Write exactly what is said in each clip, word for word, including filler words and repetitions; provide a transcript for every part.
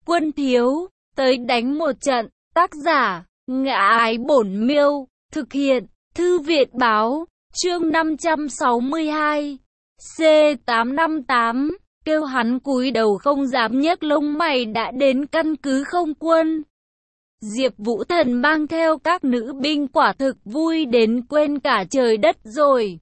Quân thiếu, tới đánh một trận. Tác giả, Ngã Ái Bổn Miêu. Thực hiện, Thư viện Báo. Chương năm trăm sáu mươi hai. C tám năm tám. Kêu hắn cúi đầu không dám nhấc lông mày đã đến căn cứ không quân. Diệp Vũ Thần mang theo các nữ binh quả thực vui đến quên cả trời đất rồi.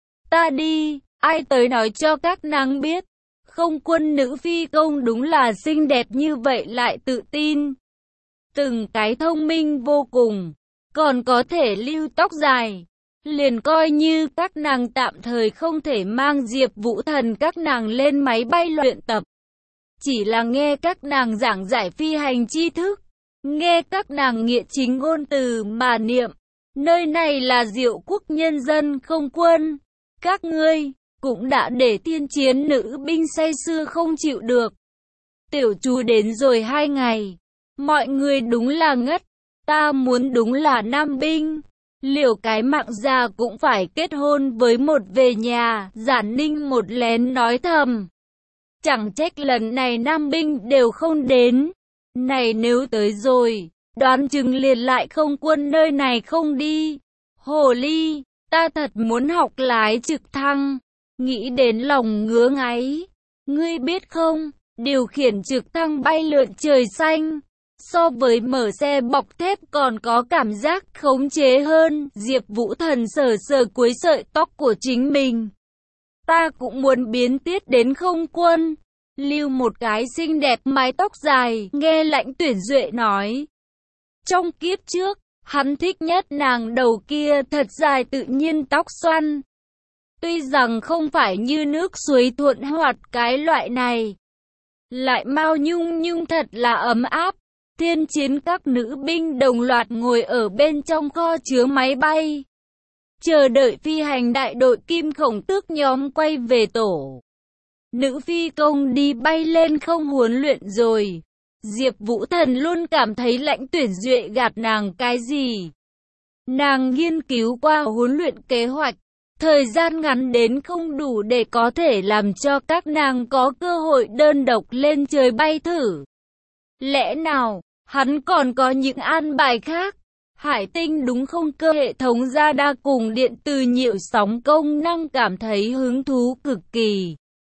Ta đi, ai tới nói cho các nàng biết. Không quân nữ phi công đúng là xinh đẹp như vậy lại tự tin. Từng cái thông minh vô cùng, còn có thể lưu tóc dài. Liền coi như các nàng tạm thời không thể mang Diệp Vũ Thần các nàng lên máy bay luyện tập. Chỉ là nghe các nàng giảng giải phi hành tri thức, nghe các nàng nghĩa chính ngôn từ mà niệm. Nơi này là Diệu Quốc nhân dân không quân. Các ngươi cũng đã để thiên chiến nữ binh say sưa không chịu được. Tiểu chú đến rồi hai ngày. Mọi người đúng là ngất. Ta muốn đúng là nam binh. Liệu cái mạng già cũng phải kết hôn với một về nhà. Giản Ninh một lén nói thầm. Chẳng trách lần này nam binh đều không đến. Này nếu tới rồi, đoán chừng liền lại không quân nơi này không đi. Hồ ly, ta thật muốn học lái trực thăng. Nghĩ đến lòng ngứa ngáy. Ngươi biết không, điều khiển trực thăng bay lượn trời xanh, so với mở xe bọc thép còn có cảm giác khống chế hơn. Diệp Vũ Thần sờ sờ cuối sợi tóc của chính mình. Ta cũng muốn biến tiết đến không quân, lưu một cái xinh đẹp mái tóc dài. Nghe Lãnh Tuyển Duệ nói, trong kiếp trước, hắn thích nhất nàng đầu kia thật dài tự nhiên tóc xoăn. Tuy rằng không phải như nước suối thuận hoạt cái loại này, lại mau nhung nhung thật là ấm áp. Thiên chiến các nữ binh đồng loạt ngồi ở bên trong kho chứa máy bay, chờ đợi phi hành đại đội Kim Khổng Tước nhóm quay về tổ. Nữ phi công đi bay lên không huấn luyện rồi. Diệp Vũ Thần luôn cảm thấy Lãnh Tuyển Duệ gạt nàng cái gì. Nàng nghiên cứu qua huấn luyện kế hoạch, thời gian ngắn đến không đủ để có thể làm cho các nàng có cơ hội đơn độc lên trời bay thử. Lẽ nào, hắn còn có những an bài khác? Hải tinh đúng không? Cơ hệ thống radar cùng điện từ nhiễu sóng công năng cảm thấy hứng thú cực kỳ.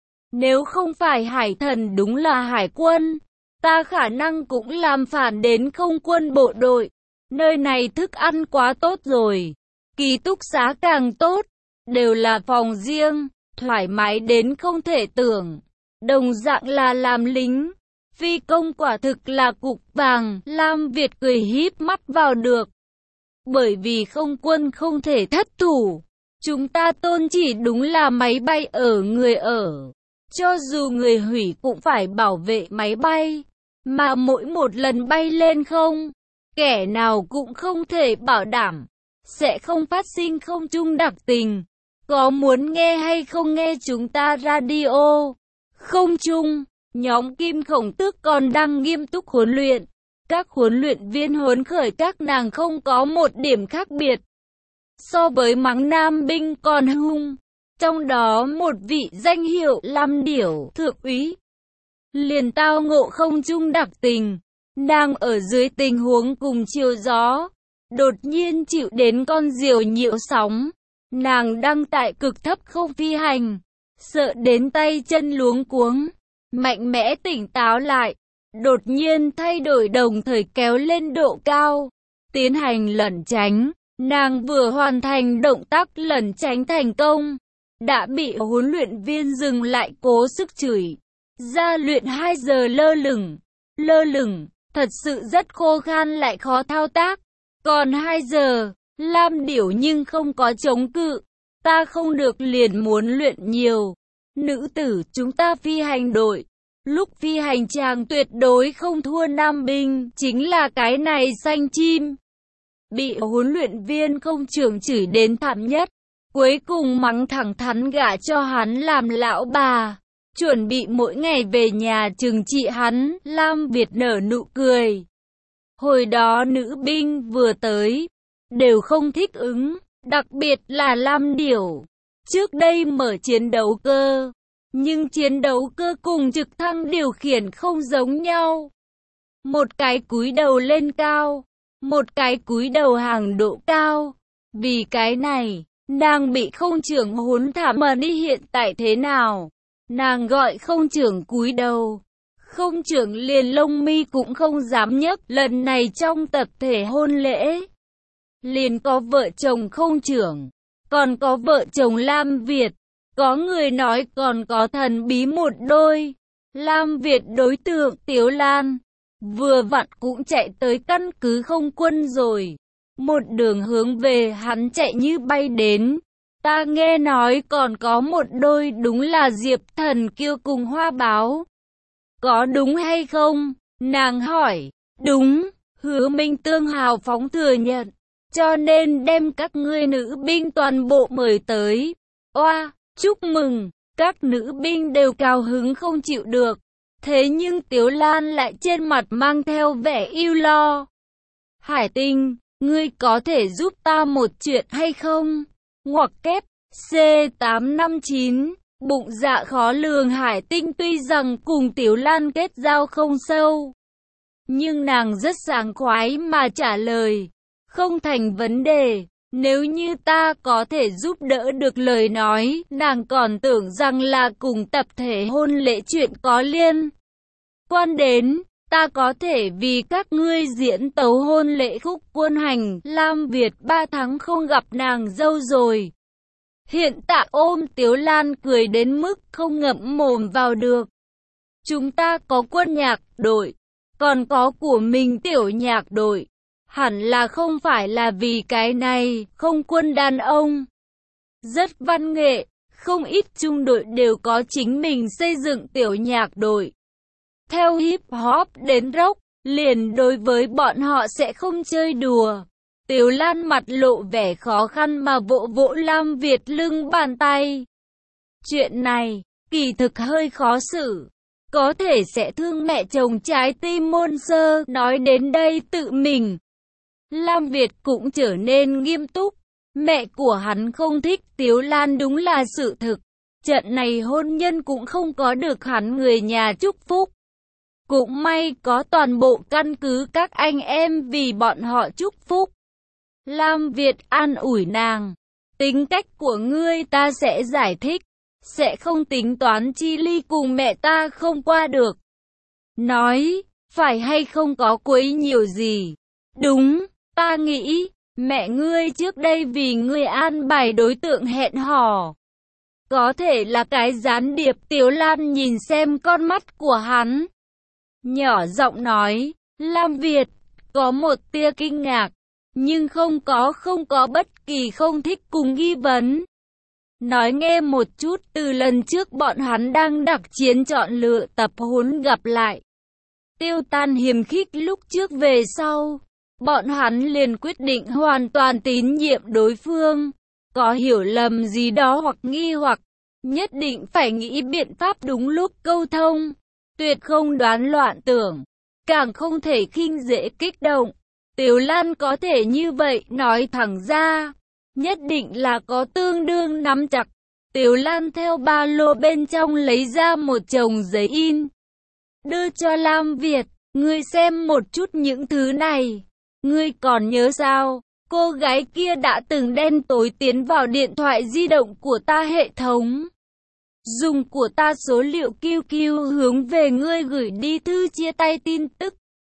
Nếu không phải hải thần đúng là hải quân, ta khả năng cũng làm phản đến không quân bộ đội. Nơi này thức ăn quá tốt rồi, ký túc xá càng tốt, đều là phòng riêng, thoải mái đến không thể tưởng. Đồng dạng là làm lính, phi công quả thực là cục vàng. Lam Việt cười híp mắt vào được. Bởi vì không quân không thể thất thủ, chúng ta tôn chỉ đúng là máy bay ở người ở. Cho dù người hủy cũng phải bảo vệ máy bay, mà mỗi một lần bay lên không, kẻ nào cũng không thể bảo đảm sẽ không phát sinh không trung đặc tình. Có muốn nghe hay không nghe chúng ta radio? Không trung, nhóm Kim Khổng Tước còn đang nghiêm túc huấn luyện. Các huấn luyện viên huấn khởi các nàng không có một điểm khác biệt. So với mắng nam binh còn hung. Trong đó một vị danh hiệu Lam Điểu thượng úy liền tao ngộ không trung đặc tình. Nàng ở dưới tình huống cùng chiều gió, đột nhiên chịu đến con diều nhiễu sóng. Nàng đang tại cực thấp không phi hành, sợ đến tay chân luống cuống, mạnh mẽ tỉnh táo lại, đột nhiên thay đổi đồng thời kéo lên độ cao, tiến hành lẩn tránh. Nàng vừa hoàn thành động tác lẩn tránh thành công, đã bị huấn luyện viên dừng lại cố sức chửi. Ra luyện hai giờ lơ lửng, lơ lửng, thật sự rất khô khan lại khó thao tác. Còn hai giờ, Lam Điểu nhưng không có chống cự. Ta không được liền muốn luyện nhiều. Nữ tử chúng ta phi hành đội, lúc phi hành chàng tuyệt đối không thua nam binh, chính là cái này xanh chim. Bị huấn luyện viên không trưởng chửi đến thảm nhất, cuối cùng mắng thẳng thắn gả cho hắn làm lão bà, chuẩn bị mỗi ngày về nhà trừng trị hắn. Lam Việt nở nụ cười. Hồi đó nữ binh vừa tới, đều không thích ứng, đặc biệt là Lam Điểu. Trước đây mở chiến đấu cơ, nhưng chiến đấu cơ cùng trực thăng điều khiển không giống nhau. một cái cúi đầu lên cao, một cái cúi đầu hàng độ cao. Vì cái này, nàng bị không trưởng hốn thảm mà đi hiện tại thế nào. Nàng gọi không trưởng cúi đầu. Không trưởng liền lông mi cũng không dám nhấc. Lần này trong tập thể hôn lễ, liền có vợ chồng không trưởng, còn có vợ chồng Lam Việt. Có người nói còn có thần bí một đôi. Lam Việt đối tượng Tiếu Lan, vừa vặn cũng chạy tới căn cứ không quân rồi. Một đường hướng về hắn chạy như bay đến. Ta nghe nói còn có một đôi, đúng là Diệp Thần Kiêu cùng Hoa Báo. Có đúng hay không? Nàng hỏi. Đúng, Hứa Minh Tương hào phóng thừa nhận. Cho nên đem các ngươi nữ binh toàn bộ mời tới. Oa, chúc mừng, các nữ binh đều cao hứng không chịu được. Thế nhưng Tiếu Lan lại trên mặt mang theo vẻ ưu lo. Hải Tinh, ngươi có thể giúp ta một chuyện hay không? Ngoặc kép, C tám năm chín, bụng dạ khó lường Hải Tinh tuy rằng cùng Tiếu Lan kết giao không sâu, nhưng nàng rất sảng khoái mà trả lời. Không thành vấn đề, nếu như ta có thể giúp đỡ được lời nói, nàng còn tưởng rằng là cùng tập thể hôn lễ chuyện có liên quan đến. Ta có thể vì các ngươi diễn tấu hôn lễ khúc quân hành. Lam Việt ba tháng không gặp nàng dâu rồi. Hiện tại ôm Tiếu Lan cười đến mức không ngậm mồm vào được. Chúng ta có quân nhạc đội, còn có của mình tiểu nhạc đội. Hẳn là không phải là vì cái này, không quân đàn ông. Rất văn nghệ, không ít trung đội đều có chính mình xây dựng tiểu nhạc đội. Theo hip hop đến rock, liền đối với bọn họ sẽ không chơi đùa. Tiếu Lan mặt lộ vẻ khó khăn mà vỗ vỗ Lam Việt lưng bàn tay. Chuyện này, kỳ thực hơi khó xử. Có thể sẽ thương mẹ chồng trái tim môn sơ. Nói đến đây tự mình, Lam Việt cũng trở nên nghiêm túc. Mẹ của hắn không thích Tiếu Lan đúng là sự thực. Trận này hôn nhân cũng không có được hắn người nhà chúc phúc. Cũng may có toàn bộ căn cứ các anh em vì bọn họ chúc phúc. Lam Việt an ủi nàng. Tính cách của ngươi ta sẽ giải thích. Sẽ không tính toán chi ly cùng mẹ ta không qua được. Nói, phải hay không có quấy nhiều gì. Đúng, ta nghĩ, mẹ ngươi trước đây vì ngươi an bài đối tượng hẹn hò. Có thể là cái gián điệp. Tiếu Lan nhìn xem con mắt của hắn, nhỏ giọng nói. Lam Việt có một tia kinh ngạc, nhưng không có không có bất kỳ không thích cùng nghi vấn. Nói nghe một chút, từ lần trước bọn hắn đang đặc chiến chọn lựa tập huấn gặp lại, tiêu tan hiềm khích lúc trước về sau, bọn hắn liền quyết định hoàn toàn tín nhiệm đối phương. Có hiểu lầm gì đó hoặc nghi hoặc, nhất định phải nghĩ biện pháp đúng lúc câu thông. Tuyệt không đoán loạn tưởng, càng không thể khinh dễ kích động. Tiếu Lan có thể như vậy nói thẳng ra, nhất định là có tương đương nắm chặt. Tiếu Lan theo ba lô bên trong lấy ra một chồng giấy in, đưa cho Lam Việt. Ngươi xem một chút những thứ này. Ngươi còn nhớ sao? Cô gái kia đã từng đen tối tiến vào điện thoại di động của ta hệ thống, dùng của ta số liệu quy quy hướng về ngươi gửi đi thư chia tay tin tức.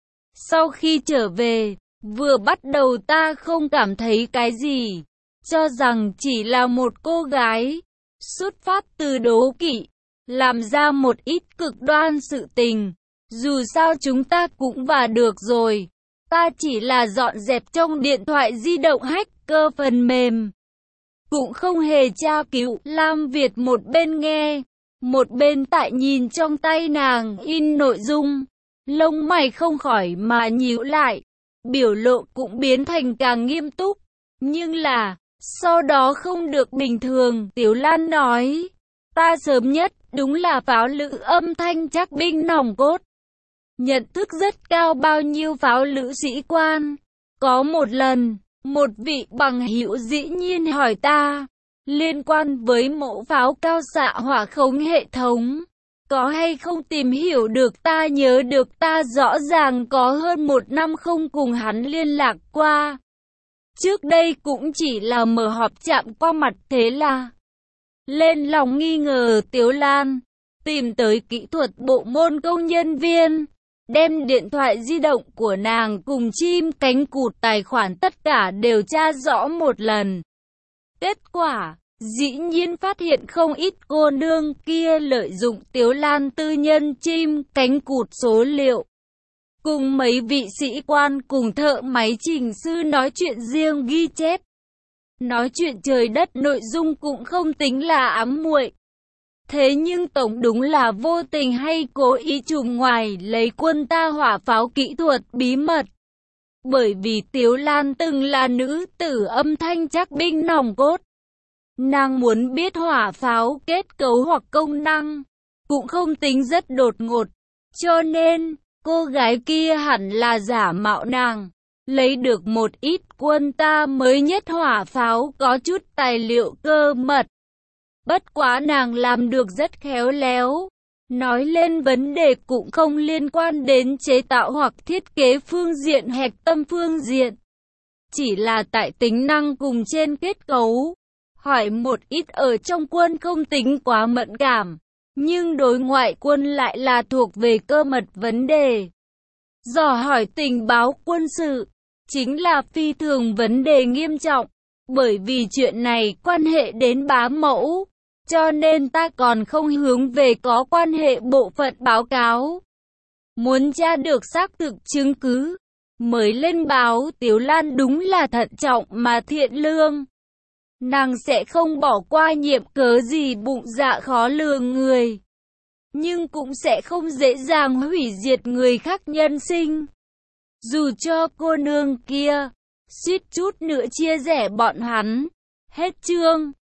Sau khi trở về, vừa bắt đầu ta không cảm thấy cái gì, cho rằng chỉ là một cô gái xuất phát từ đố kỵ, làm ra một ít cực đoan sự tình. Dù sao chúng ta cũng và được rồi. Ta chỉ là dọn dẹp trong điện thoại di động hacker phần mềm, cũng không hề tra cứu. Lam Việt một bên nghe, một bên tại nhìn trong tay nàng in nội dung, lông mày không khỏi mà nhíu lại, biểu lộ cũng biến thành càng nghiêm túc. Nhưng là, sau đó không được bình thường. Tiếu Lan nói, ta sớm nhất đúng là pháo lữ âm thanh chắc binh nòng cốt, nhận thức rất cao bao nhiêu pháo lữ sĩ quan. Có một lần, một vị bằng hữu dĩ nhiên hỏi ta, liên quan với mẫu pháo cao xạ hỏa khống hệ thống, có hay không tìm hiểu được, ta nhớ được ta rõ ràng có hơn một năm không cùng hắn liên lạc qua. Trước đây cũng chỉ là mở họp chạm qua mặt, thế là lên lòng nghi ngờ Tiếu Lan, tìm tới kỹ thuật bộ môn công nhân viên, đem điện thoại di động của nàng cùng chim cánh cụt tài khoản tất cả đều tra rõ một lần. Kết quả, dĩ nhiên phát hiện không ít cô nương kia lợi dụng Tiếu Lan tư nhân chim cánh cụt số liệu. Cùng mấy vị sĩ quan cùng thợ máy chỉnh sư nói chuyện riêng ghi chép. Nói chuyện trời đất, nội dung cũng không tính là ám muội. Thế nhưng tổng đúng là vô tình hay cố ý trùm ngoài lấy quân ta hỏa pháo kỹ thuật bí mật. Bởi vì Tiếu Lan từng là nữ tử âm thanh chắc binh nòng cốt. Nàng muốn biết hỏa pháo kết cấu hoặc công năng, cũng không tính rất đột ngột. Cho nên, cô gái kia hẳn là giả mạo nàng, lấy được một ít quân ta mới nhất hỏa pháo có chút tài liệu cơ mật. Bất quá nàng làm được rất khéo léo. Nói lên vấn đề cũng không liên quan đến chế tạo hoặc thiết kế phương diện hạch tâm phương diện. Chỉ là tại tính năng cùng trên kết cấu. Hỏi một ít ở trong quân không tính quá mẫn cảm, nhưng đối ngoại quân lại là thuộc về cơ mật vấn đề. Dò hỏi tình báo quân sự, chính là phi thường vấn đề nghiêm trọng, bởi vì chuyện này quan hệ đến bá mẫu, cho nên ta còn không hướng về có quan hệ bộ phận báo cáo. Muốn tra được xác thực chứng cứ, mới lên báo. Tiếu Lan đúng là thận trọng mà thiện lương. Nàng sẽ không bỏ qua nhiệm cớ gì bụng dạ khó lường người, nhưng cũng sẽ không dễ dàng hủy diệt người khác nhân sinh. Dù cho cô nương kia suýt chút nữa chia rẽ bọn hắn. Hết chương.